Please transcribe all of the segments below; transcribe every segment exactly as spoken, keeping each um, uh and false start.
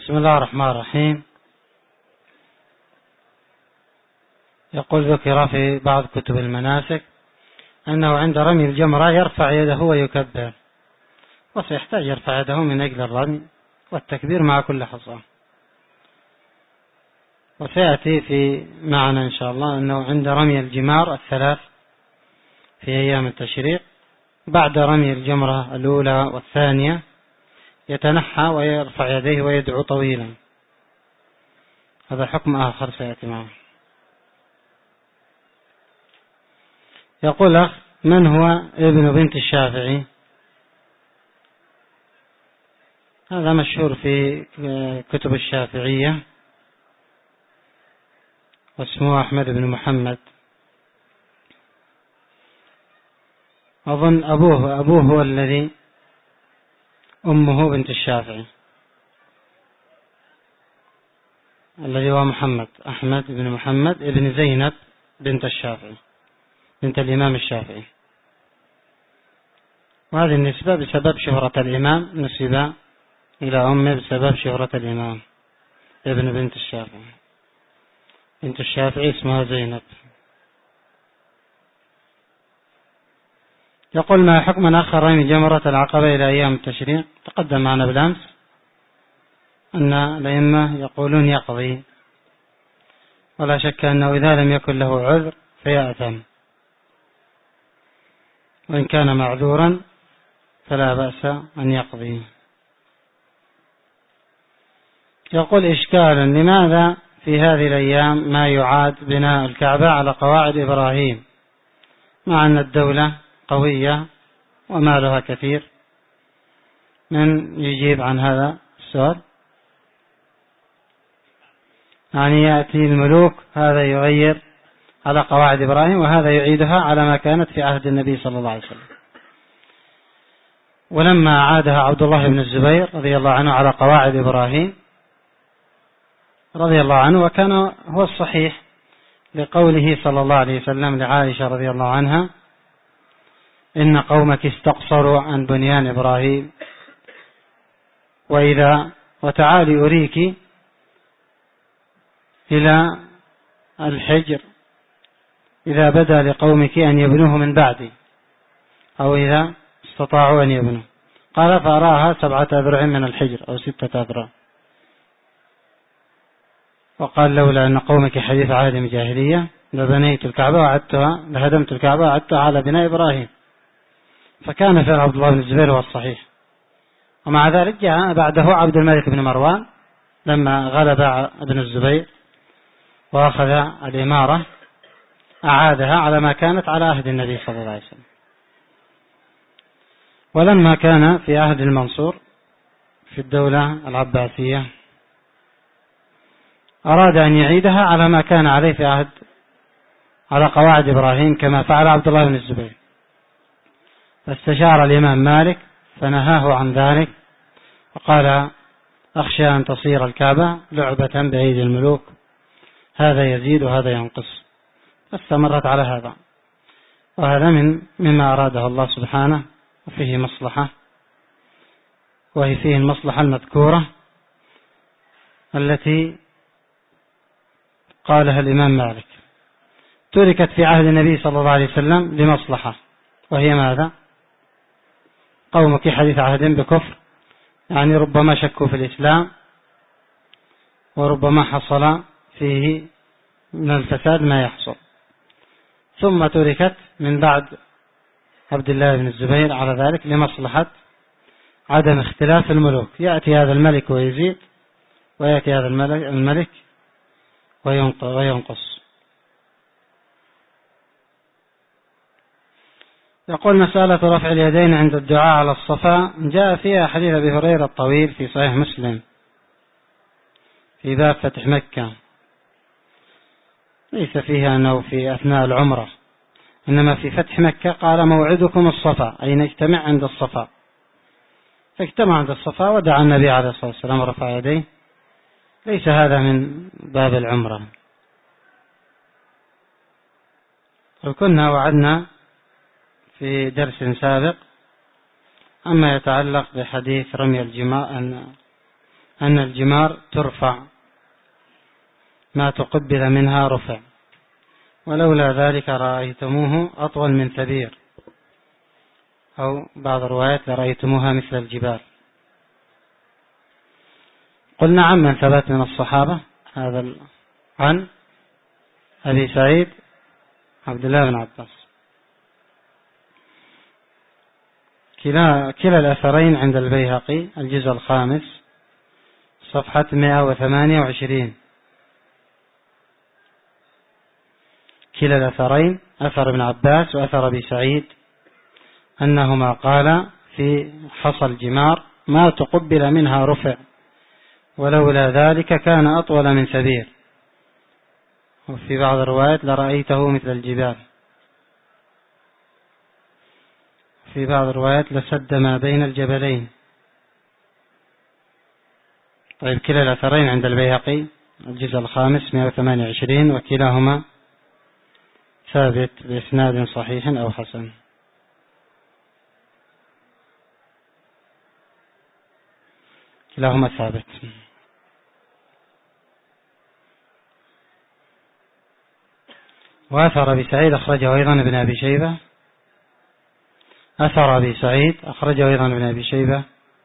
بسم الله الرحمن الرحيم. يقول ذكر في بعض كتب المناسك أنه عند رمي الجمرة يرفع يده ويكبر، وسيحتاج يرفع يده من أجل الرمي والتكبير مع كل حصى. وسيأتي في معنى إن شاء الله أنه عند رمي الجمار الثلاث في أيام التشريق بعد رمي الجمرة الأولى والثانية يتنحى ويرفع يديه ويدعو طويلا. هذا حكم آخر سيأتي معه. يقول أخ: من هو ابن بنت الشافعي؟ هذا مشهور في كتب الشافعية واسمه أحمد بن محمد. أظن أبوه أبوه هو الذي أمه بنت الشافعي، الذي هو محمد أحمد بن محمد ابن زينب بنت الشافعي بنت الإمام الشافعي. وهذه النسبة بسبب شهرة الإمام، نسب إلى أمه بسبب شهرة الإمام ابن بنت الشافعي. بنت الشافعي اسمها زينب. يقول: ما حكم من أخر رمي جمرة العقبة إلى أيام التشريق؟ تقدم معنا بالأمس أن الأئمة يقولون يقضي، ولا شك أنه إذا لم يكن له عذر فيأثم، وإن كان معذورا فلا بأس أن يقضي. يقول: إشكالا، لماذا في هذه الأيام ما يعاد بناء الكعبة على قواعد إبراهيم مع أن الدولة قوية ومالها كثير؟ من يجيب عن هذا السؤال؟ يعني يأتي الملوك، هذا يغير على قواعد إبراهيم وهذا يعيدها على ما كانت في عهد النبي صلى الله عليه وسلم. ولما عادها عبد الله بن الزبير رضي الله عنه على قواعد إبراهيم رضي الله عنه، وكان هو الصحيح لقوله صلى الله عليه وسلم لعائشة رضي الله عنها: إن قومك استقصروا عن بنيان إبراهيم، وإذا وتعالي أريك إلى الحجر إذا بدا لقومك أن يبنوه من بعدي، أو إذا استطاعوا أن يبنوه. قال: فأراها سبعة أذرع من الحجر أو ستة أذرع. وقال: لولا أن قومك حديث عهد من جاهلية لبنيت الكعبة وعدتها لهدمت الكعبة وعدتها على بناء إبراهيم. فكان فعل عبد الله بن الزبير هو الصحيح. ومع ذلك جاء بعده عبد الملك بن مروان لما غلب ابن الزبير وأخذ الإمارة، أعادها على ما كانت على عهد النبي صلى الله عليه وسلم. ولما كان في عهد المنصور في الدولة العباسية أراد أن يعيدها على ما كان عليه في عهد على قواعد إبراهيم كما فعل عبد الله بن الزبير، فاستشار الإمام مالك فنهاه عن ذلك وقال: أخشى أن تصير الكعبة لعبة بأيدي الملوك، هذا يزيد وهذا ينقص. فاستمرت على هذا، وهذا من مما أراده الله سبحانه، وفيه مصلحة، وهي فيه المصلحة المذكورة التي قالها الإمام مالك، تركت في عهد النبي صلى الله عليه وسلم لمصلحة، وهي ماذا؟ قومك حديث عهد بكفر، يعني ربما شكوا في الإسلام وربما حصل فيه من الفساد ما يحصل. ثم تركت من بعد عبد الله بن الزبير على ذلك لمصلحة عدم اختلاف الملوك، يأتي هذا الملك ويزيد ويأتي هذا الملك وينقص. يقول: مسألة رفع اليدين عند الدعاء على الصفا جاء فيها حديث أبي هريرة الطويل في صحيح مسلم في باب فتح مكة، ليس فيها أنه في أثناء العمرة، إنما في فتح مكة قال: موعدكم الصفا، أي نجتمع عند الصفا. فاجتمع عند الصفا ودعا النبي عليه الصلاة والسلام ورفع يديه. ليس هذا من باب العمرة. وكنا وعدنا في درس سابق أما يتعلق بحديث رمي الجمار أن الجمار ترفع، ما تقبل منها رفع، ولولا ذلك رأيتموه أطول من ثبير، أو بعض الروايات لرأيتموها مثل الجبال. قلنا عن من ثبت من الصحابة هذا عن أبي سعيد عبد الله بن عباس. كلا, كلا الأثرين عند البيهقي الجزء الخامس صفحة مئة وثمانية وعشرين. كلا الأثرين أثر ابن عباس وأثر أبي سعيد أنهما قال في حصى الجمار ما تقبل منها رفع، ولولا ذلك كان أطول من سبير، وفي بعض الروايات لرأيته مثل الجبال، في بعض الروايات لسد ما بين الجبلين. طيب كلا الأثرين عند البيهقي الجزء الخامس مئة وثمانية وعشرين، وكلاهما ثابت بإسناد صحيح أو حسن. كلاهما ثابت. وأثر أبي سعيد أخرجه أيضا ابن أبي شيبة أثر أبي سعيد أخرجه أيضا ابن أبي شيبة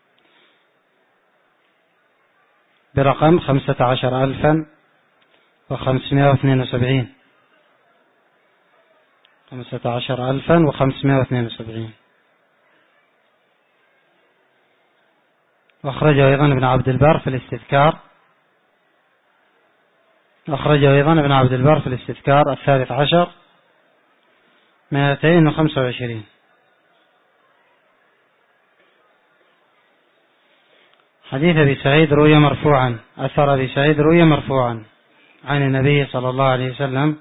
برقم خمسة عشر ألفا وخمسمائة واثنين وسبعين خمسة عشر ألفا وخمسمائة واثنين وسبعين. وأخرجه أيضا ابن عبد البر في الاستذكار أخرجه أيضا ابن عبد البر في الاستذكار الثالث عشر مئتين وخمسة وعشرين. حديث أبي سعيد روي مرفوعا أثر أبي سعيد روي مرفوعا عن النبي صلى الله عليه وسلم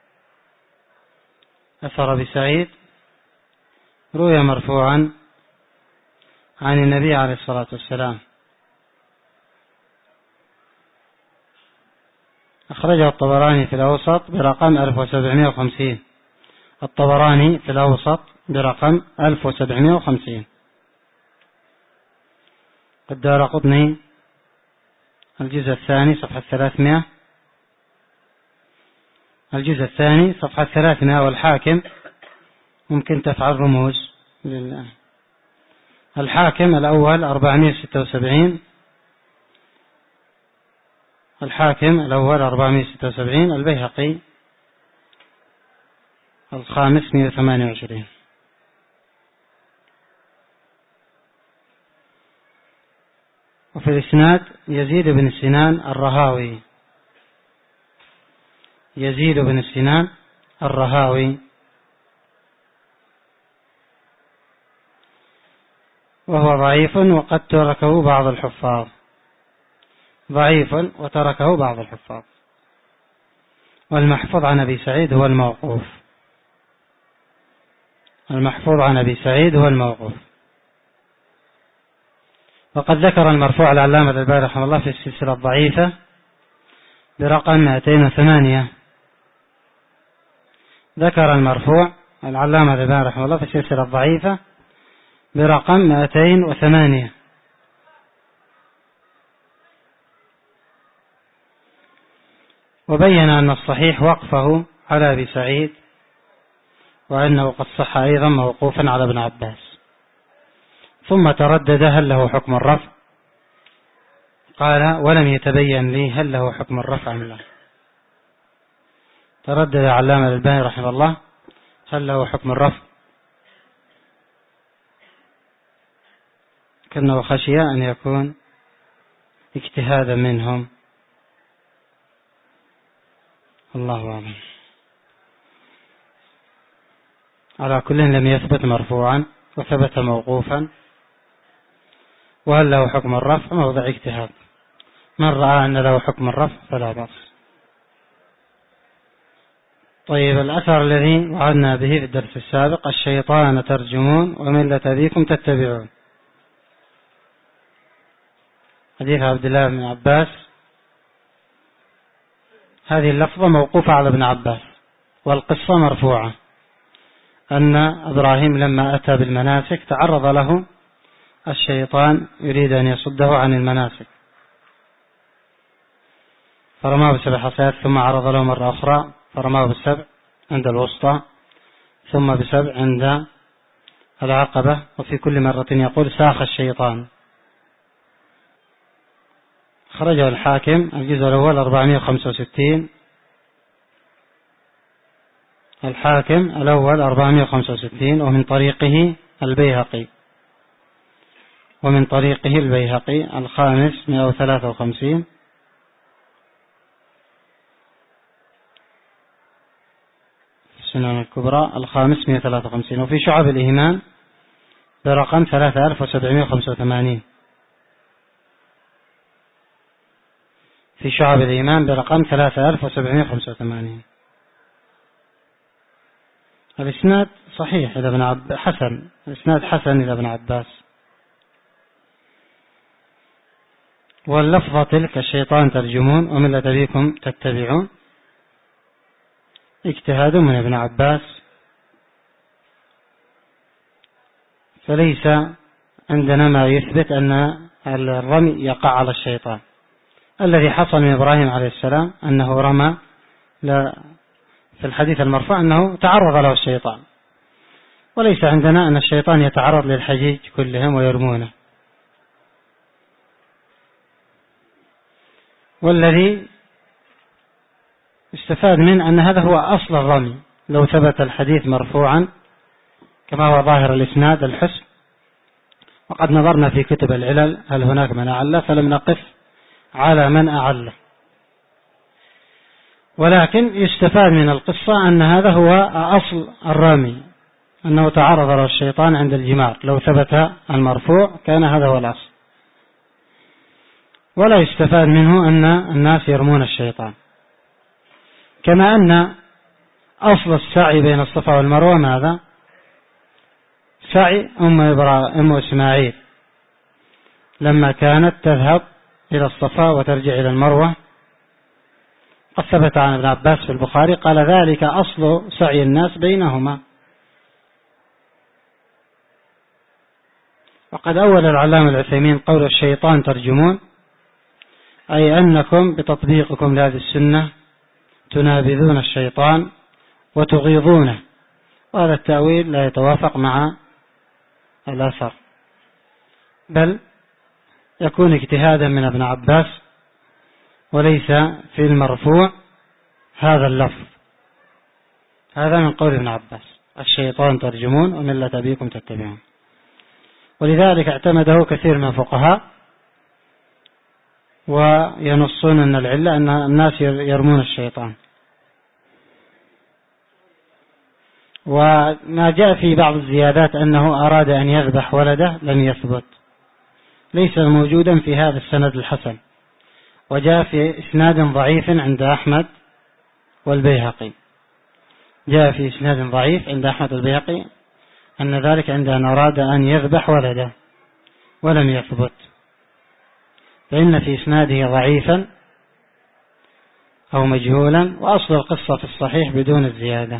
أثر أبي سعيد روي مرفوعا عن النبي عليه الصلاة والسلام. أخرجه الطبراني في الأوسط برقم ألف وسبعمائة وخمسين الطبراني في الأوسط برقم ألف وسبعمائة وخمسين. الدارقطني الجزء الثاني صفحة ثلاثمائة الجزء الثاني صفحة ثلاثمائة. والحاكم ممكن تفعل رموز لله. الحاكم الأول أربعمائة وستة وسبعين الحاكم الأول أربعمائة وستة وسبعين البيهقي الخامس مئة وثمانية وعشرين. وفي الإسناد يزيد بن سنان الرهاوي يزيد بن سنان الرهاوي وهو ضعيف وقد تركه بعض الحفاظ ضعيف وتركه بعض الحفاظ. والمحفوظ عن أبي سعيد هو الموقوف المحفوظ عن أبي سعيد هو الموقوف. وقد ذكر المرفوع العلامة الألباني رحمه الله في السلسلة الضعيفة برقم مئتين وثمانية. ذكر المرفوع العلامة الألباني رحمه الله في السلسلة الضعيفة برقم مئتين وثمانية. وبين أن الصحيح وقفه على أبي سعيد، وأنه قد صح أيضا موقوفا على ابن عباس، ثم تردد هل له حكم الرفع، قال ولم يتبين لي هل له حكم الرفع أم لا. تردد علامة الألباني رحمه الله هل له حكم الرفع، كأنه خشي أن يكون اجتهادا منهم، الله أعلم. على كل لم يثبت مرفوعا وثبت موقوفا، وهل له حكم الرفع موضع اجتهاد، من رأى أن له حكم الرفع فلا بأس. طيب الأثر الذي وعدنا به في الدرس السابق الشيطان ترجمون وملة أبيكم تتبعون، حديث عبد الله بن عباس. هذه اللفظة موقوفة على ابن عباس، والقصة مرفوعة أن إبراهيم لما أتى بالمناسك تعرض له الشيطان يريد أن يصده عن المناسك، فرماه بسبع حصيات ثم عرض له مرة أخرى فرماه بالسبع عند الوسطى ثم بسبع عند العقبة، وفي كل مرة يقول ساخ الشيطان. خرجه الحاكم الجزء الأول أربعمائة وخمسة وستين، الحاكم الأول أربعمائة وخمسة وستين، ومن طريقه البيهقي ومن طريقه البيهقي الخامس مئة وثلاثة وخمسين، السنن الكبرى الخامس مئة وثلاثة وخمسين، وفي شعب الإيمان برقم ثلاثة آلاف وسبعمائة وخمسة وثمانين، في شعب الإيمان برقم ثلاثة آلاف وسبعمائة وخمسة وثمانين. الإسناد صحيح إلى ابن عباس، حسن، الإسناد حسن إلى ابن عباس. واللفظة تلك الشيطان ترجمون وملة أبيكم تتبعون اجتهاد من ابن عباس، فليس عندنا ما يثبت أن الرمي يقع على الشيطان. الذي حصل من إبراهيم عليه السلام أنه رمى في الحديث المرفوع أنه تعرض له الشيطان، وليس عندنا أن الشيطان يتعرض للحجيج كلهم ويرمونه. والذي استفاد من أن هذا هو أصل الرمي، لو ثبت الحديث مرفوعا كما هو ظاهر الإسناد الحسن، وقد نظرنا في كتب العلل هل هناك من أعله، فلم نقف على من أعله. ولكن يستفاد من القصة أن هذا هو أصل الرمي، أنه تعرض له الشيطان عند الجمار، لو ثبت المرفوع كان هذا هو الأصل. ولا يستفاد منه أن الناس يرمون الشيطان، كما أن أصل السعي بين الصفا والمروة ماذا؟ سعي أم, أم إسماعيل لما كانت تذهب إلى الصفا وترجع إلى المروة، قد ثبت عن ابن عباس في البخاري قال ذلك أصل سعي الناس بينهما. وقد أول العلامة العثيمين قول الشيطان ترجمون، أي أنكم بتطبيقكم لهذه السنة تنابذون الشيطان وتغيظونه، وهذا التأويل لا يتوافق مع الأثر، بل يكون اجتهادا من ابن عباس، وليس في المرفوع هذا اللفظ. هذا من قول ابن عباس الشيطان ترجمون وملة أبيكم تتبعون، ولذلك اعتمده كثير من الفقهاء، وينصون أن العلة أن الناس يرمون الشيطان. وما جاء في بعض الزيادات أنه أراد أن يذبح ولده لم يثبت، ليس موجودا في هذا السند الحسن، وجاء في إسناد ضعيف عند أحمد والبيهقي، جاء في إسناد ضعيف عند أحمد والبيهقي أن ذلك عند أن أراد أن يذبح ولده ولم يثبت، فإن في إسناده ضعيفا أو مجهولا، وأصل القصة في الصحيح بدون الزيادة.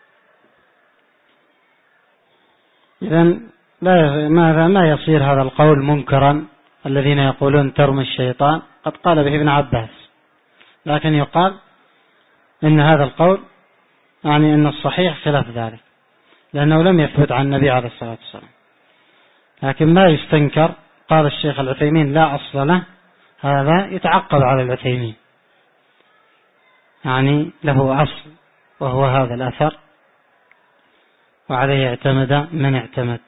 إذن لا ماذا ما يصير هذا القول منكرا، الذين يقولون ترمي الشيطان، قد قال به ابن عباس، لكن يقال إن هذا القول يعني أن الصحيح خلاف ذلك، لأنه لم يثبت عن النبي عليه الصلاة والسلام. لكن ما يستنكر، قال الشيخ العثيمين لا أصل له، هذا يتعقب على العثيمين، يعني له أصل وهو هذا الأثر، وعليه اعتمد من اعتمد.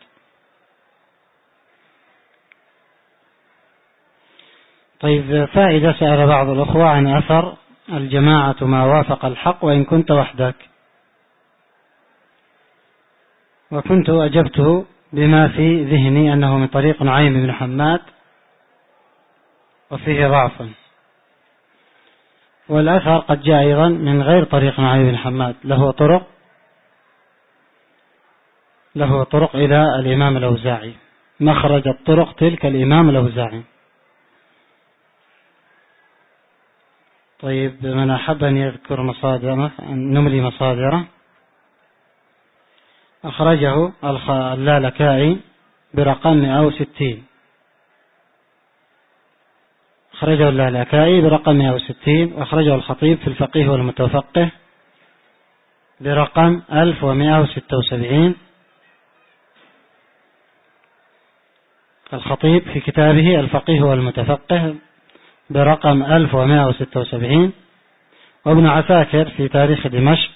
طيب، فائدة سأل بعض الأخوة عن أثر الجماعة ما وافق الحق وإن كنت وحدك، وكنت أجبته بما في ذهني أنه من طريق نعيم بن حماد وفيه ضعف، والأثر قد جاء أيضا من غير طريق نعيم بن حماد، له طرق له طرق إلى الإمام الأوزاعي، مخرج الطرق تلك الإمام الأوزاعي. طيب، من أحب أن يذكر مصادره نملي مصادره. أخرجه اللالكائي برقم مئة وستين، أخرجه اللالكائي برقم مئة وستين، وأخرجه الخطيب في الفقيه والمتفقه برقم ألف ومئة وستة وسبعين. الخطيب في كتابه الفقيه والمتفقه برقم ألف ومئة وستة وسبعين، وابن عساكر في تاريخ دمشق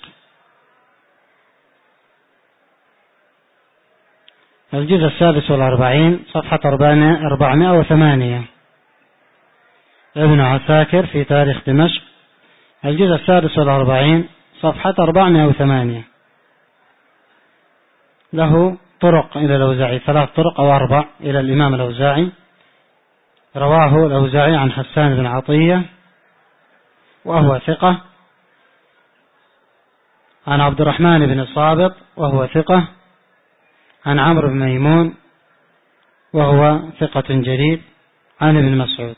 الجزء السادس والأربعين صفحة أربعمائة وثمانية. ابن عساكر في تاريخ دمشق الجزء السادس والأربعين صفحة أربعمائة وثمانية. له طرق إلى الأوزاعي، ثلاث طرق أو أربع إلى الإمام الأوزاعي. رواه الأوزاعي عن حسان بن عطية وهو ثقة، عن عبد الرحمن بن صابط وهو ثقة، عن عمرو بن ميمون وهو ثقة جليل، عن ابن مسعود.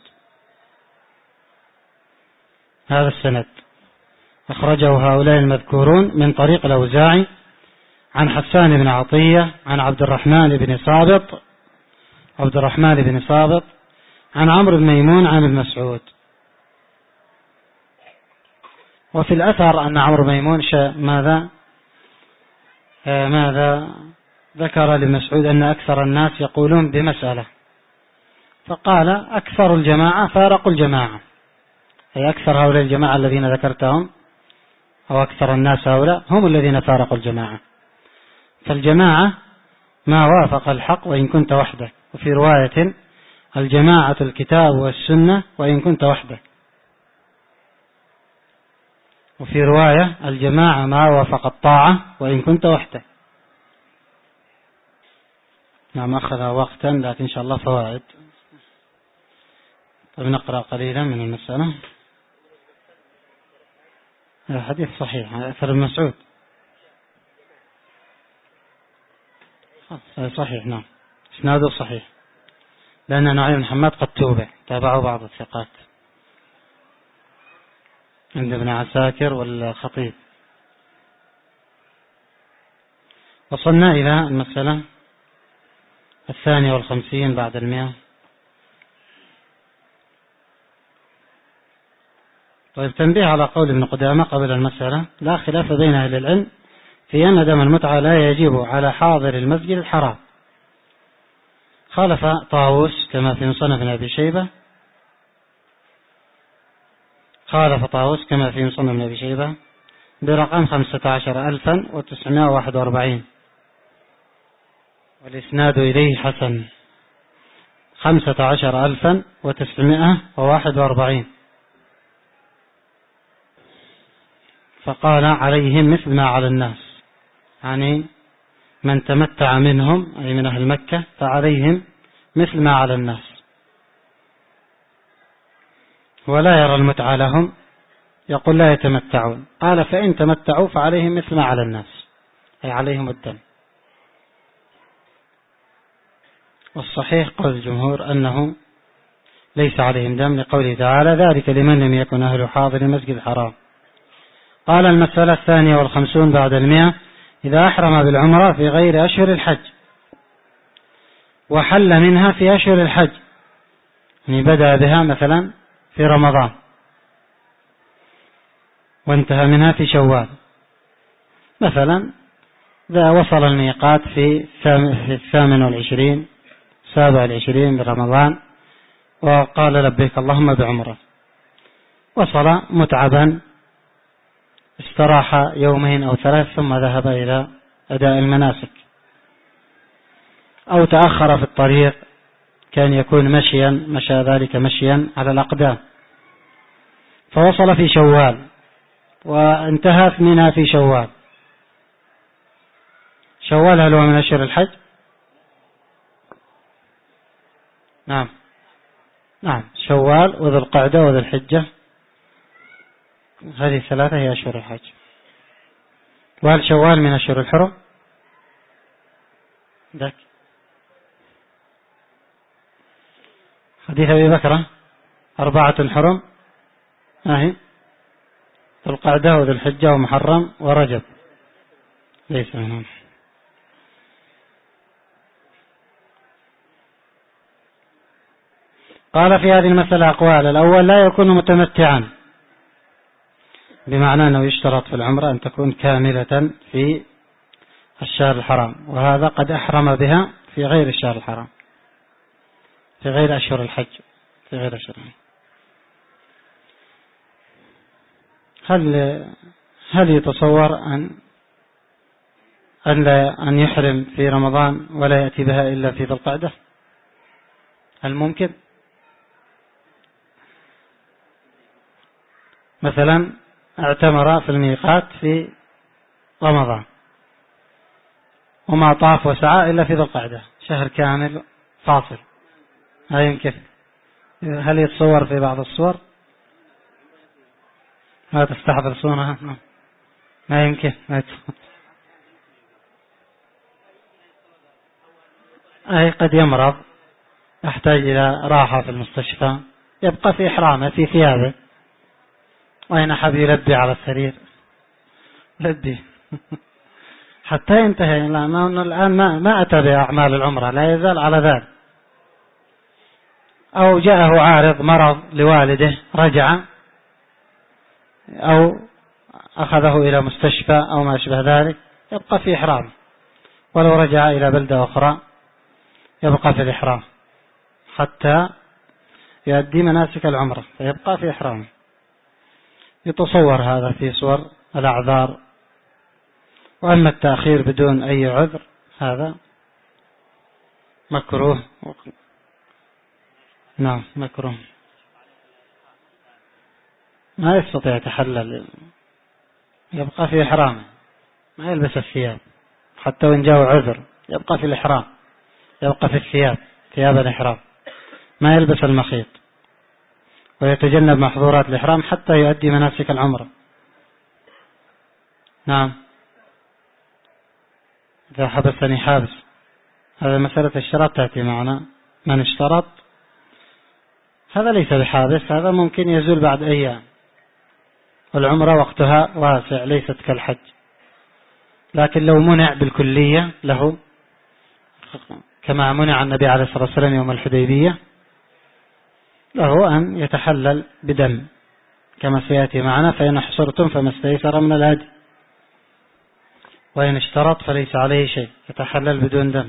هذا السند أخرجه هؤلاء المذكورون من طريق الأوزاعي عن حسان بن عطية عن عبد الرحمن بن صابط عبد الرحمن بن صابط عن عمرو بن ميمون عن ابن مسعود. وفي الأثر أن عمرو بن ميمون ماذا آه ماذا ذكر لابن مسعود أن أكثر الناس يقولون بمسألة، فقال أكثر الجماعة فارقوا الجماعة، أي أكثر هؤلاء الجماعة الذين ذكرتهم أو أكثر الناس هؤلاء هم الذين فارقوا الجماعة. فالجماعة ما وافق الحق وإن كنت وحدك، وفي رواية الجماعة الكتاب والسنة وإن كنت وحدك، وفي رواية الجماعة ما وافق الطاعة وإن كنت وحدك. نعم أخذ وقتا لكن إن شاء الله فوائد. طيب نقرأ قليلا من المسألة. الحديث صحيح أثر ابن مسعود صحيح، نعم إسناده صحيح، لأن نعيم بن حماد قد توبع، تابعه بعض الثقات عند ابن عساكر والخطيب. وصلنا إلى المسألة الثانية والخمسين بعد المئة. طيب تنبيه على قول ابن قدامة قبل المسألة: لا خلاف بين أهل العلم في أن دم المتعة لا يجب على حاضر المسجد الحرام. خالف طاووس كما في مصنف ابن أبي شيبة خالف طاووس كما في مصنف ابن أبي شيبة برقم خمسة عشر ألفا وتسعمائة وواحد وأربعين، والإسناد إليه حسن، خمسة عشر ألفا وتسعمائة وواحد وأربعين. فقال عليهم مثل ما على الناس، يعني من تمتع منهم أي من أهل مكة فعليهم مثل ما على الناس، ولا يرى المتعة لهم، يقول لا يتمتعون. قال فإن تمتعوا فعليهم مثل ما على الناس، أي عليهم الدم. والصحيح قول الجمهور أنه ليس عليهم دم، لقوله تعالى: ذلك لمن لم يكن أهل حاضر المسجد الحرام. قال المسألة الثانية والخمسون بعد المئة: إذا أحرم بالعمرة في غير أشهر الحج وحل منها في أشهر الحج، يعني بدأ بها مثلا في رمضان وانتهى منها في شوال، مثلا إذا وصل الميقات في الثامن والعشرين سابع العشرين من رمضان وقال لبيك اللهم بعمرة، وصل متعبا استراح يومين أو ثلاث ثم ذهب إلى أداء المناسك، أو تأخر في الطريق كان يكون مشيا مشى ذلك مشيا على الأقدام، فوصل في شوال وانتهى منها في شوال. شوال هل هو من أشهر الحج؟ نعم نعم شوال وذو القعدة وذو الحجة، هذه الثلاثة هي أشهر الحج. وهل شوال من أشهر الحرم؟ ذاك حديث أبي بكرة أربعة حرم، أهي ذو القعدة وذو الحجة ومحرم ورجب، ليس منهم. قال في هذه المسألة أقوال. الأول لا يكون متمتعا، بمعنى أنه يشترط في العمرة أن تكون كاملة في الشهر الحرام، وهذا قد أحرم بها في غير الشهر الحرام، في غير أشهر الحج، في غير أشهر الحج. هل هل يتصور أن أن لا أن يحرم في رمضان ولا يأتي بها إلا في ذي القعدة؟ هل ممكن؟ مثلا اعتمر في الميقات في رمضان وما طاف وسعى إلا في ذي القعدة، شهر كامل فاصل، لا يمكن. هل يتصور في بعض الصور؟ ما تستحضر صورها؟ ما يمكن. ما يتصور. أي قد يمرض، يحتاج إلى راحة في المستشفى، يبقى في إحرامه في ثيابه، وإن أحب يلبي على السرير لبي حتى ينتهي. لأنه الآن ما ما أتى بأعمال العمرة، لا يزال على ذلك. أو جاءه عارض مرض لوالده رجع، أو أخذه إلى مستشفى أو ما أشبه ذلك، يبقى في إحرام. ولو رجع إلى بلدة أخرى يبقى في الإحرام حتى يؤدي مناسك العمرة، فيبقى في إحرام. يتصور هذا في صور الأعذار. وأما التأخير بدون أي عذر هذا مكروه. نعم مكروه، ما يستطيع يتحلل، يبقى في إحرام، ما يلبس الثياب حتى وإن جاء عذر، يبقى في الإحرام، يبقى في الثياب، ثياب الإحرام، ما يلبس المخيط، ويتجنب محظورات الإحرام حتى يؤدي مناسك العمرة. نعم، إذا حبسني حابس، هذا مسألة الشرط تأتي معنا. من اشترط هذا ليس بحابس، هذا ممكن يزول بعد أيام، والعمرة وقتها واسع ليست كالحج. لكن لو منع بالكلية له، كما منع النبي عليه الصلاة والسلام يوم الحديبية، له أن يتحلل بدم كما سيأتي معنا. فإن حصرتم فما استيسر من الهدي، وإن اشترط فليس عليه شيء، يتحلل بدون دم.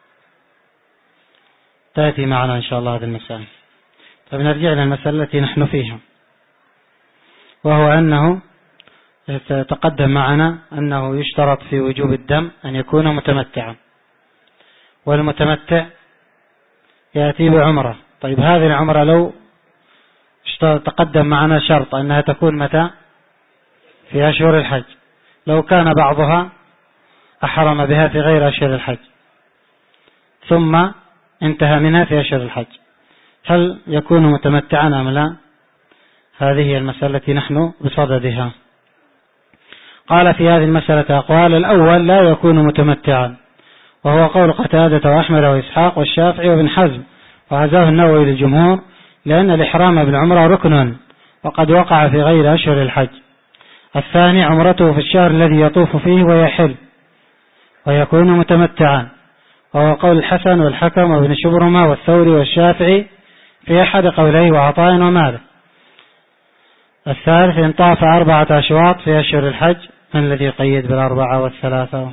تأتي معنا إن شاء الله هذه المسألة. طيب نرجع إلى المسألة التي نحن فيها، وهو أنه تقدم معنا أنه يشترط في وجوب الدم أن يكون متمتعا، والمتمتع يأتي بعمرة. طيب هذه العمرة لو تقدم معنا شرط أنها تكون متى؟ في أشهر الحج. لو كان بعضها أحرم بها في غير أشهر الحج ثم انتهى منها في أشهر الحج، هل يكون متمتعا أم لا؟ هذه هي المسألة التي نحن بصددها. قال في هذه المسألة أقوال. الأول لا يكون متمتعا، وهو قول قتادة وأحمد وإسحاق والشافعي وابن حزم، وهذاه النووي للجمهور، لأن الإحرام بالعمرة ركن وقد وقع في غير أشهر الحج. الثاني عمرته في الشهر الذي يطوف فيه ويحل، ويكون متمتعا، وهو قول الحسن والحكم وابن شبرمة والثوري والشافعي في أحد قوليه وعطاء ومالك. الثالث إن طاف أربعة أشواط في أشهر الحج، من الذي يقيد بالأربعة والثلاثة؟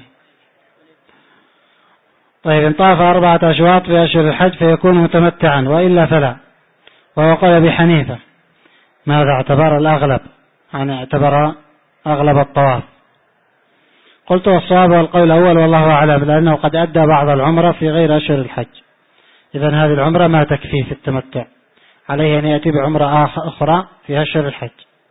طيب إن طاف أربعة أشواط في أشهر الحج فيكون متمتعا، وإلا فلا. وهو قول أبي حنيفة. ماذا اعتبر الأغلب؟ يعني اعتبر أغلب الطواف. قلت والصواب والقول الأول والله أعلم، لأنه قد أدى بعض العمرة في غير أشهر الحج، إذن هذه العمرة ما تكفيه في التمتع، عليه أن يأتي بعمرة أخرى في أشهر الحج.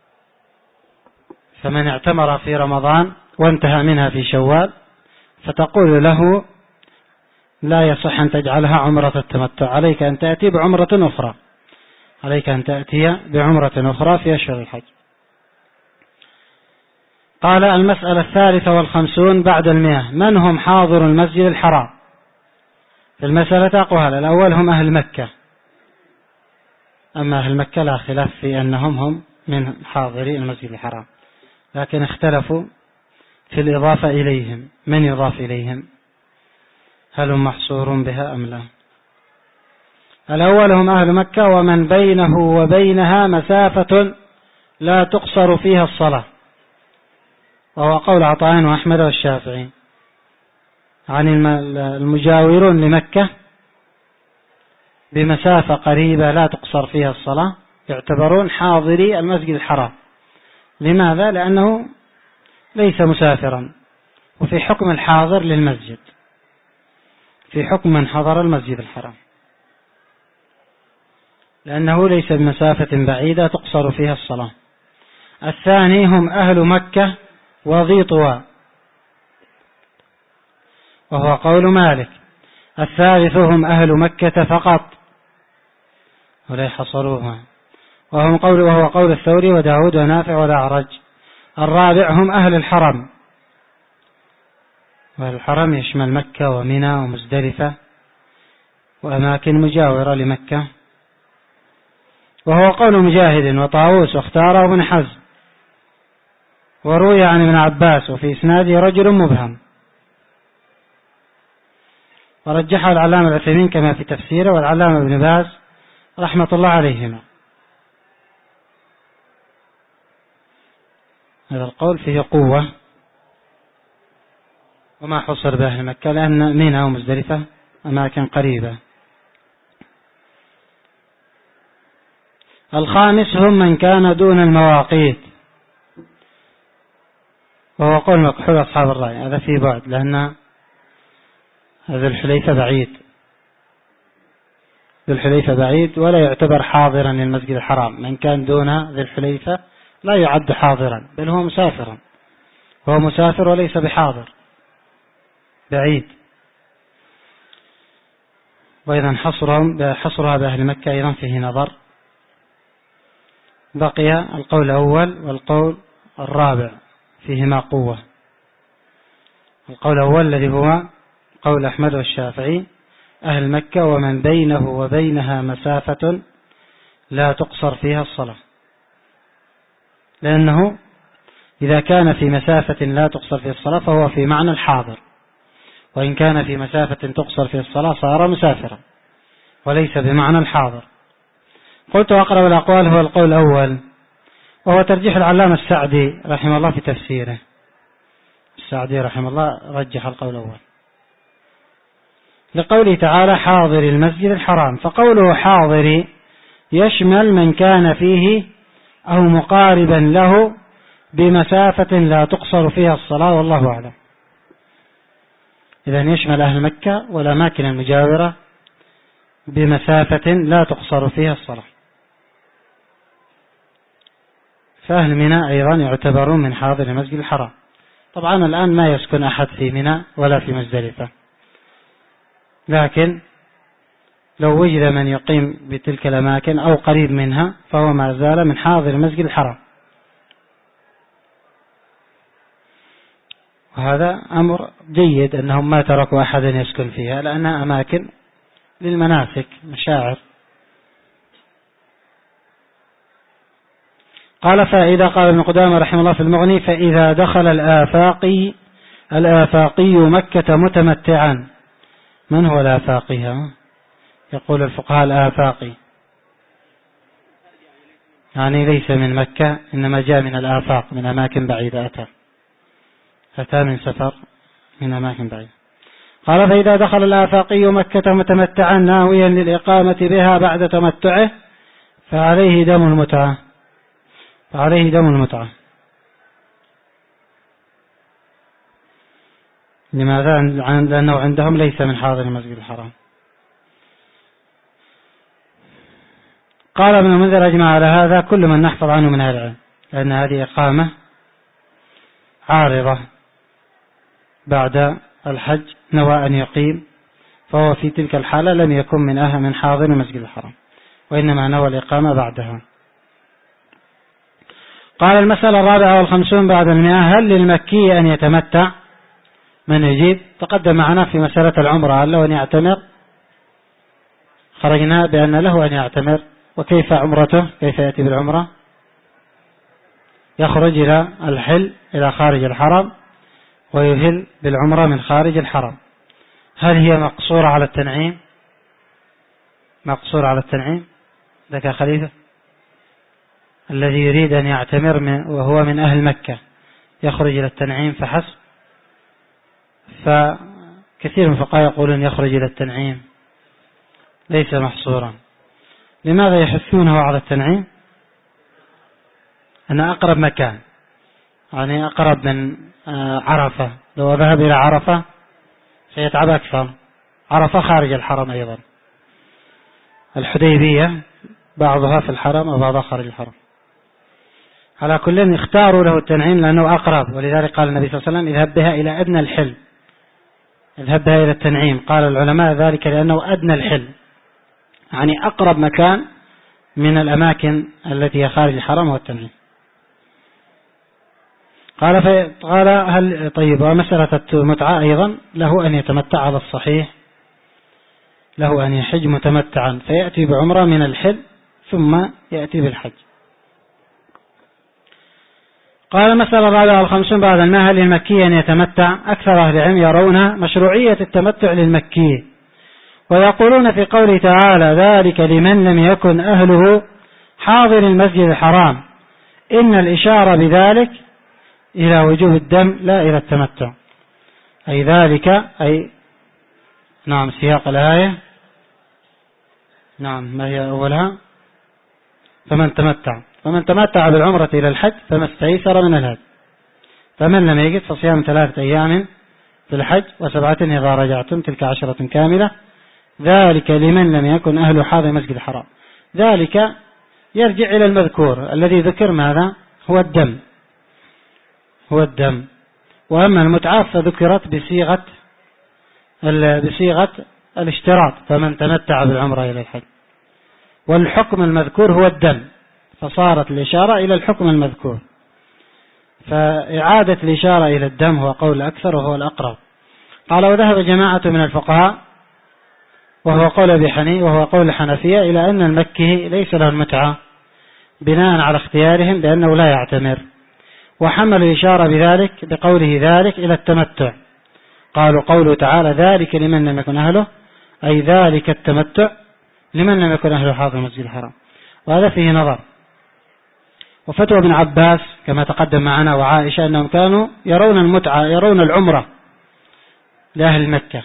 فمن اعتمر في رمضان وانتهى منها في شوال فتقول له لا يصح أن تجعلها عمرة التمتع، عليك أن تأتي بعمرة أخرى، عليك أن تأتي بعمرة أخرى في أشهر الحج. قال المسألة الثالثة والخمسون بعد المئة. من هم حاضر المسجد الحرام؟ في المسألة أقوال. الأول هم أهل مكة، أما أهل مكة لا خلاف في أنهم هم من حاضري المسجد الحرام، لكن اختلفوا في الإضافة إليهم. من يضاف إليهم؟ هل هم محصورون بها أم لا؟ الأول هم أهل مكة ومن بينه وبينها مسافة لا تقصر فيها الصلاة، وهو قول عطاء وأحمد والشافعي. عن المجاورون لمكة بمسافة قريبة لا تقصر فيها الصلاة يعتبرون حاضري المسجد الحرام. لماذا؟ لأنه ليس مسافرا، وفي حكم الحاضر للمسجد، في حكم من حضر المسجد الحرام، لأنه ليس بمسافة بعيدة تقصر فيها الصلاة. الثاني هم أهل مكة وذي طوى، وهو قول مالك. الثالث هم أهل مكة فقط ولا يحصروها، وهم قول وهو قول الثوري وداود ونافع والأعرج. الرابع هم أهل الحرم، والحرم يشمل مكة ومنى ومزدلفة وأماكن مجاورة لمكة، وهو قول مجاهد وطاووس واختاره ابن حزم، وروي عن ابن عباس وفي إسناده رجل مبهم، ورجحه العلامة العثيمين كما في تفسيره والعلامة ابن باز رحمة الله عليهما. هذا القول فيه قوة وما حصر بأهل مكة، لأن منى ومزدلفة أماكن قريبة. الخامس هم من كان دون المواقيت، وهو قول مكحول أصحاب الرأي. هذا فيه بعد، لأن ذو الحليفة بعيد، ذو الحليفة بعيد ولا يعتبر حاضرا للمسجد الحرام. من كان دون ذو الحليفة لا يعد حاضرا، بل هو مسافرا، هو مسافر وليس بحاضر، بعيد. وإذا حصرهم حصرها بأهل مكة أيضا فيه نظر. بقي القول الأول والقول الرابع فيهما قوة. القول الأول الذي هو قول أحمد والشافعي: أهل مكة ومن بينه وبينها مسافة لا تقصر فيها الصلاة، لأنه إذا كان في مسافة لا تقصر فيها الصلاة فهو في معنى الحاضر، وإن كان في مسافة تقصر فيها الصلاة صار مسافرا وليس بمعنى الحاضر. قلت أقرب الأقوال هو القول الأول، وهو ترجيح العلامة السعدي رحمه الله في تفسيره. السعدي رحمه الله رجح القول الأول لقوله تعالى: حاضر المسجد الحرام. فقوله حاضر يشمل من كان فيه أو مقاربا له بمسافة لا تقصر فيها الصلاة، والله أعلم. إذن يشمل أهل مكة والأماكن المجاورة بمسافة لا تقصر فيها الصلاة. فأهل منى أيضا يعتبرون من حاضر المسجد الحرام. طبعا الآن ما يسكن أحد في منى ولا في مزدلفة، لكن لو وجد من يقيم بتلك الأماكن أو قريب منها فهو ما زال من حاضر المسجد الحرام. وهذا أمر جيد أنهم ما تركوا أحدا يسكن فيها، لأنها أماكن للمناسك، مشاعر. قال: فإذا قال ابن قدامة رحمه الله في المغني: فإذا دخل الآفاقي الآفاقي مكة متمتعا. من هو الآفاقي؟ يقول الفقهاء الآفاقي يعني ليس من مكة، إنما جاء من الآفاق، من أماكن بعيدة، أتى أتى من سفر من أماكن بعيدة. قال: فإذا دخل الآفاقي مكة متمتعا ناويا للإقامة بها بعد تمتعه فعليه دم المتعة، فعليه دم المتعة. لماذا؟ لأنه عندهم ليس من حاضر المسجد الحرام. قال ابن المنذر: أجمع على هذا كل من نحفظ عنه من أهل العلم، لأن هذه إقامة عارضة بعد الحج، نوى أن يقيم، فهو في تلك الحالة لم يكن من أهل من حاضر المسجد الحرام، وإنما نوى الإقامة بعدها. قال: المسألة الرابعة والخمسون بعد المئة: هل للمكي أن يتمتع؟ من يجيب؟ تقدم معنا في مسألة العمرة، هل له أن يعتمر؟ خرجنا بأن له أن يعتمر. وكيف عمرته؟ كيف يأتي بالعمرة؟ يخرج إلى الحل إلى خارج الحرم ويهل بالعمرة من خارج الحرم. هل هي مقصورة على التنعيم؟ مقصور على التنعيم ذاك خليفة الذي يريد أن يعتمر من وهو من أهل مكة يخرج إلى التنعيم فحسب، فكثير من الفقهاء يقولون يخرج إلى التنعيم ليس محصورا. لماذا يحثونه على التنعيم؟ أن أقرب مكان، يعني أقرب من عرفة، لو ذهب إلى عرفة سيتعب أكثر. عرفة خارج الحرم أيضا، الحديبية بعضها في الحرم وبعضها خارج الحرم. على كل اختاروا له التنعيم لأنه أقرب، ولذلك قال النبي صلى الله عليه وسلم اذهب بها إلى أدنى الحل، اذهب بها إلى التنعيم. قال العلماء ذلك لأنه أدنى الحل، يعني أقرب مكان من الأماكن التي هي خارج الحرم والتنعيم. قال قال هل طيب ومسألة المتعة أيضا له أن يتمتع على الصحيح، له أن يحج متمتعا فيأتي بعمرة من الحل ثم يأتي بالحج. قال مسألة الرابعة والخمسون بعد الماء للمكي أن يتمتع. أكثر أهل العلم يرون مشروعية التمتع للمكي، ويقولون في قوله تعالى ذلك لمن لم يكن أهله حاضر المسجد الحرام إن الإشارة بذلك إلى وجوب الدم لا إلى التمتع، أي ذلك أي نعم سياق الآية. نعم ما هي أولها؟ فمن تمتع فمن تمتع بالعمرة إلى الحج فما استيسر من الهدي، فمن لم يجد فصيام ثلاثة أيام في الحج وسبعة إذا رجعتم تلك عشرة كاملة ذلك لمن لم يكن أهل حاضر المسجد الحرام. ذلك يرجع إلى المذكور الذي ذكر ماذا؟ هو الدم، هو الدم. وأما المتعة فذكرت بصيغة بصيغة الاشتراط فمن تمتع بالعمرة إلى الحج، والحكم المذكور هو الدم، فصارت الإشارة إلى الحكم المذكور. فإعادة الإشارة إلى الدم هو قول الأكثر وهو الأقرب. قال وذهب جماعة من الفقهاء وهو قول أبي حنيفة وهو قول الحنفية إلى أن المكي ليس له المتعة بناء على اختيارهم بأنه لا يعتمر، وحمل الإشارة بذلك بقوله ذلك إلى التمتع. قالوا قوله تعالى ذلك لمن لم يكن أهله أي ذلك التمتع لمن لم يكن أهله حاضر المسجد الحرام، وهذا فيه نظر. وفتوى ابن عباس كما تقدم معنا وعائشة أنهم كانوا يرون المتعة يرون العمرة لأهل مكة،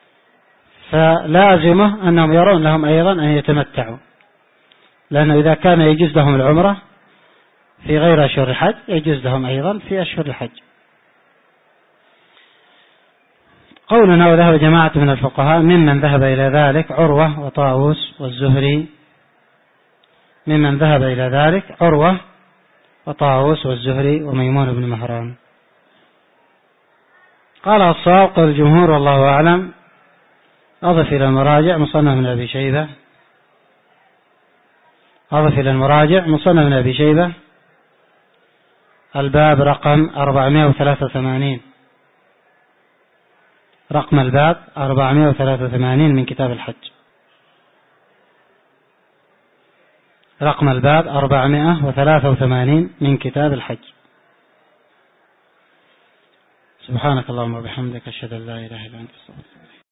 فلازمه أنهم يرون لهم أيضا أن يتمتعوا، لأنه إذا كان يجوز لهم العمرة في غير أشهر الحج يجوز لهم أيضا في أشهر الحج. قولنا وذهب جماعة من الفقهاء ممن ذهب إلى ذلك عروة وطاووس والزهري، ممن ذهب إلى ذلك عروة وطاووس والزهري وميمون بن مهران. قال الصواب قال الجمهور والله أعلم. أضف إلى المراجع مصنف من أبي شيبة أضف إلى المراجع مصنف من أبي شيبة الباب رقم أربعمائة وثلاثة وثمانين، رقم الباب أربعمائة وثلاثة وثمانين من كتاب الحج، رقم الباب أربعمائة وثلاثة وثمانين من كتاب الحج. سبحانك اللهم وبحمدك أشهد أن لا إله إلا أنت أستغفرك.